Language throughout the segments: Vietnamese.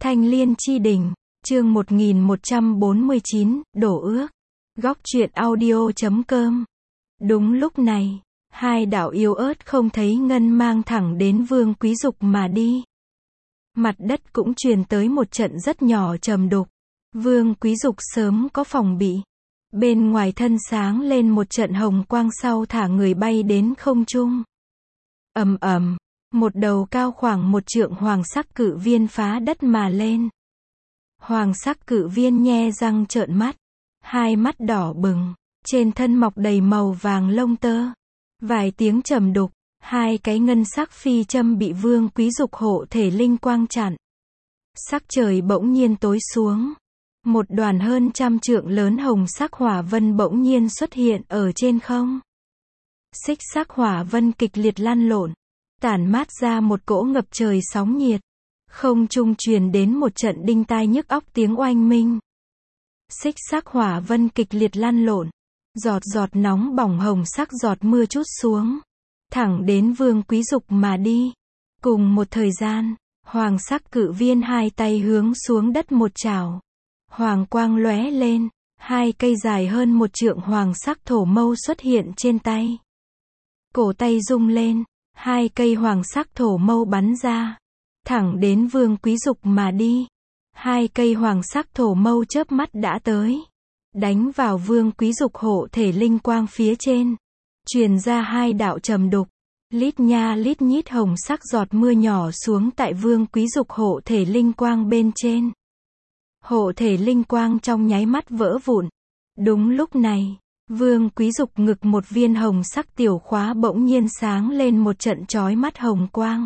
Thanh Liên Chi Đỉnh, chương 1149, đổ ước. Góc truyện audio.com. Đúng lúc này, hai đạo yếu ớt không thấy ngân mang thẳng đến Vương Quý Dục mà đi. Mặt đất cũng truyền tới một trận rất nhỏ trầm đục. Vương Quý Dục sớm có phòng bị. Bên ngoài thân sáng lên một trận hồng quang, sau thả người bay đến không trung. Ầm ầm, một đầu cao khoảng 1 trượng hoàng sắc cự viên phá đất mà lên. Hoàng sắc cự viên nhe răng trợn mắt, hai mắt đỏ bừng, trên thân mọc đầy màu vàng lông tơ. Vài tiếng trầm đục, hai cái ngân sắc phi châm bị Vương Quý Dục hộ thể linh quang chặn. Sắc trời bỗng nhiên tối xuống. Một đoàn hơn 100 trượng lớn hồng sắc hỏa vân bỗng nhiên xuất hiện ở trên không. Xích sắc hỏa vân kịch liệt lăn lộn, tản mát ra một cỗ ngập trời sóng nhiệt. Không trung truyền đến một trận đinh tai nhức óc tiếng oanh minh. Xích sắc hỏa vân kịch liệt lăn lộn, giọt giọt nóng bỏng hồng sắc giọt mưa trút xuống, thẳng đến Vương Quý Dục mà đi. Cùng một thời gian, hoàng sắc cự viên hai tay hướng xuống đất một chảo. Hoàng quang lóe lên, hai cây dài hơn 1 trượng hoàng sắc thổ mâu xuất hiện trên tay. Cổ tay rung lên, hai cây hoàng sắc thổ mâu bắn ra, thẳng đến Vương Quý Dục mà đi. Hai cây hoàng sắc thổ mâu chớp mắt đã tới, đánh vào Vương Quý Dục hộ thể linh quang phía trên, truyền ra hai đạo trầm đục. Lít nha lít nhít hồng sắc giọt mưa nhỏ xuống tại Vương Quý Dục hộ thể linh quang bên trên. Hộ thể linh quang trong nháy mắt vỡ vụn. Đúng lúc này, Vương Quý Dục ngực một viên hồng sắc tiểu khóa bỗng nhiên sáng lên một trận chói mắt hồng quang.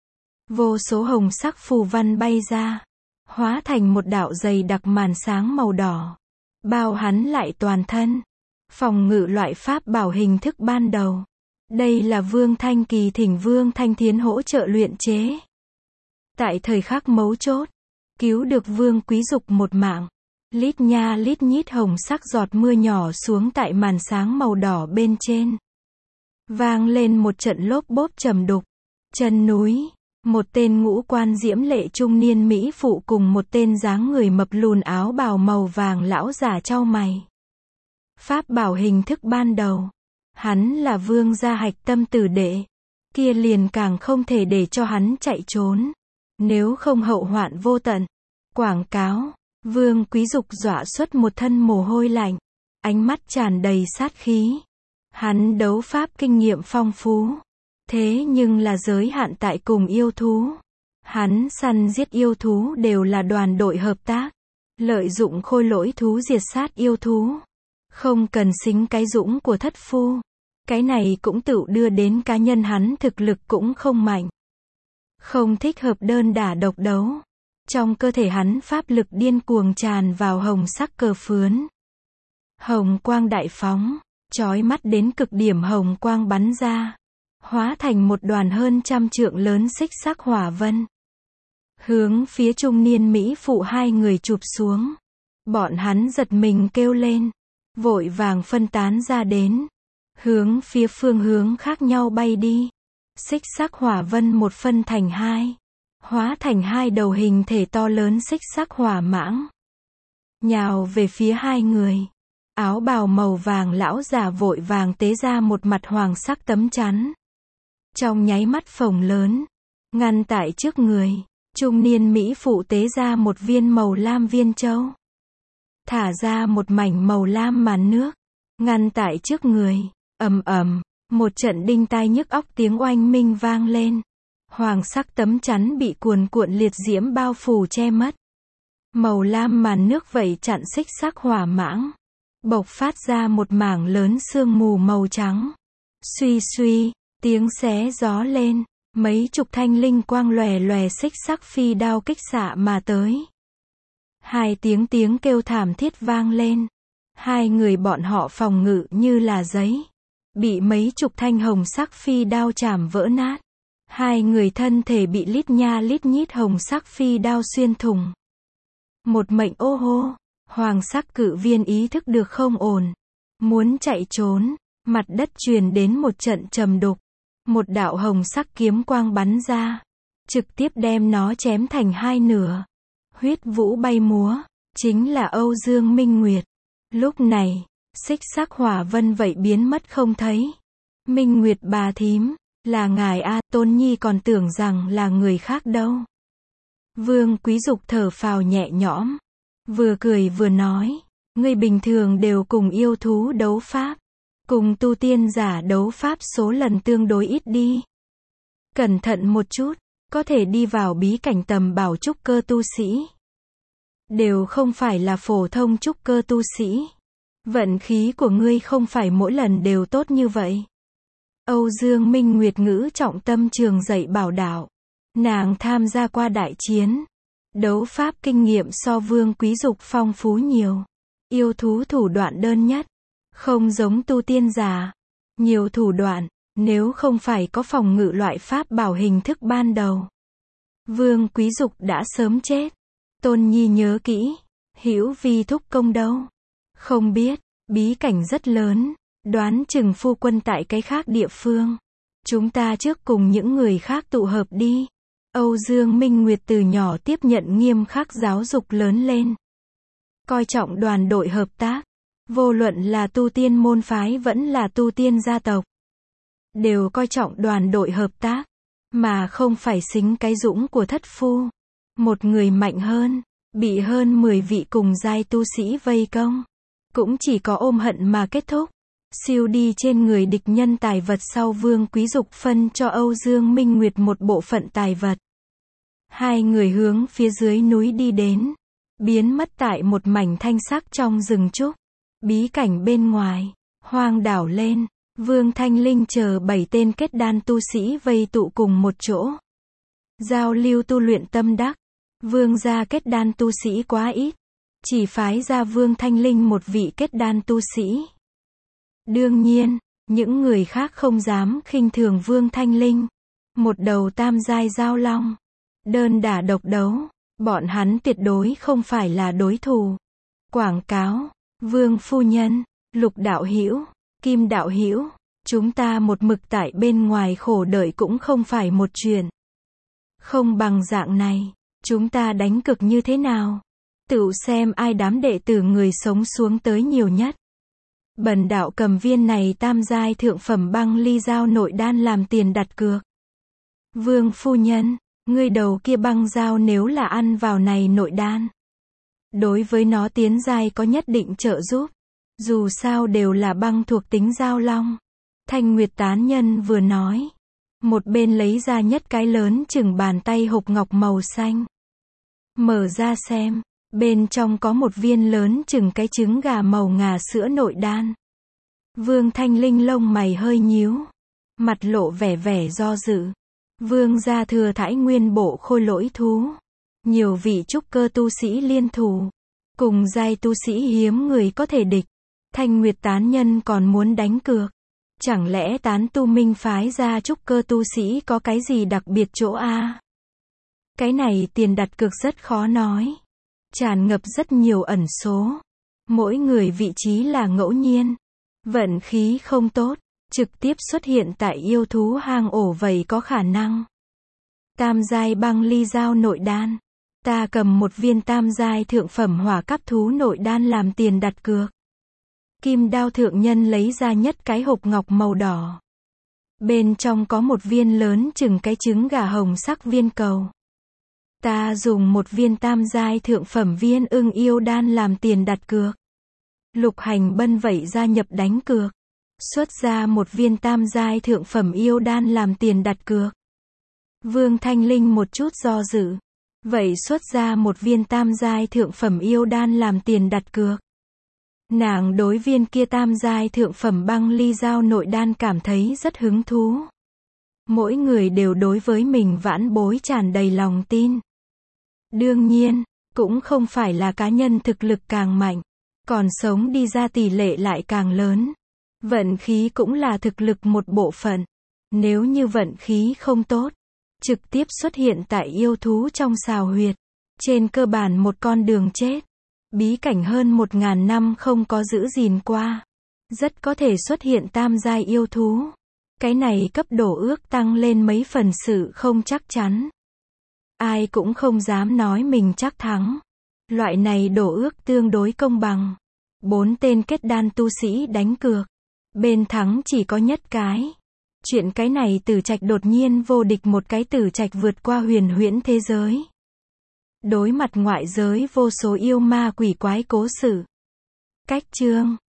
Vô số hồng sắc phù văn bay ra, hóa thành một đạo dày đặc màn sáng màu đỏ, bao hắn lại toàn thân. Phòng ngự loại pháp bảo hình thức ban đầu. Đây là Vương Thanh Kỳ thỉnh Vương Thanh Thiến hỗ trợ luyện chế. Tại thời khắc mấu chốt, cứu được Vương Quý Dục một mạng. Lít nha lít nhít hồng sắc giọt mưa nhỏ xuống tại màn sáng màu đỏ bên trên. Vang lên một trận lốp bốp trầm đục. Chân núi, một tên ngũ quan diễm lệ trung niên mỹ phụ cùng một tên dáng người mập lùn áo bào màu vàng lão giả chau mày. Pháp bảo hình thức ban đầu. Hắn là Vương gia Hạch Tâm tử đệ. Kia liền càng không thể để cho hắn chạy trốn. Nếu không hậu hoạn vô tận. Quảng cáo. Vương Quý Dục dọa xuất một thân mồ hôi lạnh. Ánh mắt tràn đầy sát khí. Hắn đấu pháp kinh nghiệm phong phú. Thế nhưng là giới hạn tại cùng yêu thú. Hắn săn giết yêu thú đều là đoàn đội hợp tác. Lợi dụng khôi lỗi thú diệt sát yêu thú. Không cần xính cái dũng của thất phu. Cái này cũng tự đưa đến cá nhân hắn thực lực cũng không mạnh. Không thích hợp đơn đả độc đấu. Trong cơ thể hắn pháp lực điên cuồng tràn vào hồng sắc cờ phướn. Hồng quang đại phóng, chói mắt đến cực điểm hồng quang bắn ra. Hóa thành một đoàn hơn 100 trượng lớn xích sắc hỏa vân. Hướng phía trung niên mỹ phụ hai người chụp xuống. Bọn hắn giật mình kêu lên. Vội vàng phân tán ra đến. Hướng phía phương hướng khác nhau bay đi. Xích sắc hỏa vân một phân thành hai. Hóa thành hai đầu hình thể to lớn xích sắc hỏa mãng. Nhào về phía hai người. Áo bào màu vàng lão giả vội vàng tế ra một mặt hoàng sắc tấm chắn. Trong nháy mắt phồng lớn. Ngăn tại trước người. Trung niên mỹ phụ tế ra một viên màu lam viên châu. Thả ra một mảnh màu lam màn nước. Ngăn tại trước người. Ầm ầm, một trận đinh tai nhức óc tiếng oanh minh vang lên. Hoàng sắc tấm chắn bị cuồn cuộn liệt diễm bao phủ che mất. Màu lam màn nước vẩy chặn xích sắc hỏa mãng. Bộc phát ra một mảng lớn sương mù màu trắng. Suy suy, tiếng xé gió lên. Mấy chục thanh linh quang lòe lòe xích sắc phi đao kích xạ mà tới. Hai tiếng kêu thảm thiết vang lên. Hai người bọn họ phòng ngự như là giấy. Bị mấy chục thanh hồng sắc phi đao chảm vỡ nát. Hai người thân thể bị lít nha lít nhít hồng sắc phi đao xuyên thủng. Một mệnh ô hô. Hoàng sắc cự viên ý thức được không ổn. Muốn chạy trốn. Mặt đất truyền đến một trận trầm đục. Một đạo hồng sắc kiếm quang bắn ra. Trực tiếp đem nó chém thành hai nửa. huyết vũ bay múa, chính là Âu Dương Minh Nguyệt. Lúc này, xích sắc hỏa vân vậy biến mất không thấy. Minh Nguyệt bà thím, là ngài a, Tôn Nhi còn tưởng rằng là người khác đâu. Vương Quý Dục thở phào nhẹ nhõm, vừa cười vừa nói, người bình thường đều cùng yêu thú đấu pháp, cùng tu tiên giả đấu pháp số lần tương đối ít đi. Cẩn thận một chút, có thể đi vào bí cảnh tầm bảo trúc cơ tu sĩ. Đều không phải là phổ thông trúc cơ tu sĩ. Vận khí của ngươi không phải mỗi lần đều tốt như vậy. Âu Dương Minh Nguyệt ngữ trọng tâm trường dạy bảo đạo. Nàng tham gia qua đại chiến. Đấu pháp kinh nghiệm so Vương Quý Dục phong phú nhiều. Yêu thú thủ đoạn đơn nhất. Không giống tu tiên giả. Nhiều thủ đoạn, nếu không phải có phòng ngự loại pháp bảo hình thức ban đầu. Vương Quý Dục đã sớm chết. Tôn Nhi nhớ kỹ. Hữu Vi thúc công đâu? Không biết, bí cảnh rất lớn. Đoán chừng phu quân tại cái khác địa phương. Chúng ta trước cùng những người khác tụ hợp đi. Âu Dương Minh Nguyệt từ nhỏ tiếp nhận nghiêm khắc giáo dục lớn lên. Coi trọng đoàn đội hợp tác. Vô luận là tu tiên môn phái vẫn là tu tiên gia tộc. Đều coi trọng đoàn đội hợp tác. Mà không phải xính cái dũng của thất phu. Một người mạnh hơn, bị hơn 10 vị cùng giai tu sĩ vây công. Cũng chỉ có ôm hận mà kết thúc. Siêu đi trên người địch nhân tài vật sau Vương Quý Dục phân cho Âu Dương Minh Nguyệt một bộ phận tài vật. Hai người hướng phía dưới núi đi đến. Biến mất tại một mảnh thanh sắc trong rừng trúc. Bí cảnh bên ngoài, hoang đảo lên. Vương Thanh Linh chờ 7 tên kết đan tu sĩ vây tụ cùng một chỗ. Giao lưu tu luyện tâm đắc. Vương gia kết đan tu sĩ quá ít. Chỉ phái ra Vương Thanh Linh một vị kết đan tu sĩ. Đương nhiên, những người khác không dám khinh thường Vương Thanh Linh. Một đầu tam giai giao long. Đơn đả độc đấu. Bọn hắn tuyệt đối không phải là đối thủ. Quảng cáo. Vương phu nhân, Lục đạo hữu, Kim đạo hữu, chúng ta một mực tại bên ngoài khổ đợi cũng không phải một chuyện. Không bằng dạng này, chúng ta đánh cược như thế nào? Tự xem ai đám đệ tử người sống xuống tới nhiều nhất. Bần đạo cầm viên này tam giai thượng phẩm băng ly dao nội đan làm tiền đặt cược. Vương phu nhân, ngươi đầu kia băng dao nếu là ăn vào này nội đan. Đối với nó tiến giai có nhất định trợ giúp. Dù sao đều là băng thuộc tính giao long. Thanh Nguyệt tán nhân vừa nói. Một bên lấy ra nhất cái lớn chừng bàn tay hộp ngọc màu xanh. Mở ra xem. Bên trong có một viên lớn chừng cái trứng gà màu ngà sữa nội đan. Vương Thanh Linh lông mày hơi nhíu. Mặt lộ vẻ do dự. Vương gia thừa thãi nguyên bộ khôi lỗi thú. Nhiều vị trúc cơ tu sĩ liên thủ. Cùng giai tu sĩ hiếm người có thể địch. Thanh Nguyệt tán nhân còn muốn đánh cược. Chẳng lẽ tán tu minh phái ra trúc cơ tu sĩ có cái gì đặc biệt chỗ a? Cái này tiền đặt cược rất khó nói. Tràn ngập rất nhiều ẩn số. Mỗi người vị trí là ngẫu nhiên. Vận khí không tốt. Trực tiếp xuất hiện tại yêu thú hang ổ vậy có khả năng. Tam giai băng ly dao nội đan. Ta cầm một viên tam giai thượng phẩm hỏa cấp thú nội đan làm tiền đặt cược. Kim đao thượng nhân lấy ra nhất cái hộp ngọc màu đỏ. Bên trong có một viên lớn chừng cái trứng gà hồng sắc viên cầu. Ta dùng một viên tam giai thượng phẩm viên ưng yêu đan làm tiền đặt cược. Lục Hành Bân vậy gia nhập đánh cược. Xuất ra một viên tam giai thượng phẩm yêu đan làm tiền đặt cược. Vương Thanh Linh một chút do dự. Vậy xuất ra một viên tam giai thượng phẩm yêu đan làm tiền đặt cược. Nàng đối viên kia tam giai thượng phẩm băng ly dao nội đan cảm thấy rất hứng thú. Mỗi người đều đối với mình vãn bối tràn đầy lòng tin. Đương nhiên, cũng không phải là cá nhân thực lực càng mạnh, còn sống đi ra tỷ lệ lại càng lớn. Vận khí cũng là thực lực một bộ phận. Nếu như vận khí không tốt, trực tiếp xuất hiện tại yêu thú trong xào huyệt. Trên cơ bản một con đường chết. Bí cảnh hơn 1000 năm không có giữ gìn qua. Rất có thể xuất hiện tam giai yêu thú. Cái này cấp độ ước tăng lên mấy phần sự không chắc chắn. Ai cũng không dám nói mình chắc thắng. Loại này đổ ước tương đối công bằng. 4 tên kết đan tu sĩ đánh cược. Bên thắng chỉ có nhất cái. Chuyện cái này Tử Trạch đột nhiên vô địch một cái Tử Trạch vượt qua huyền huyễn thế giới. Đối mặt ngoại giới vô số yêu ma quỷ quái cố sự. Cách chương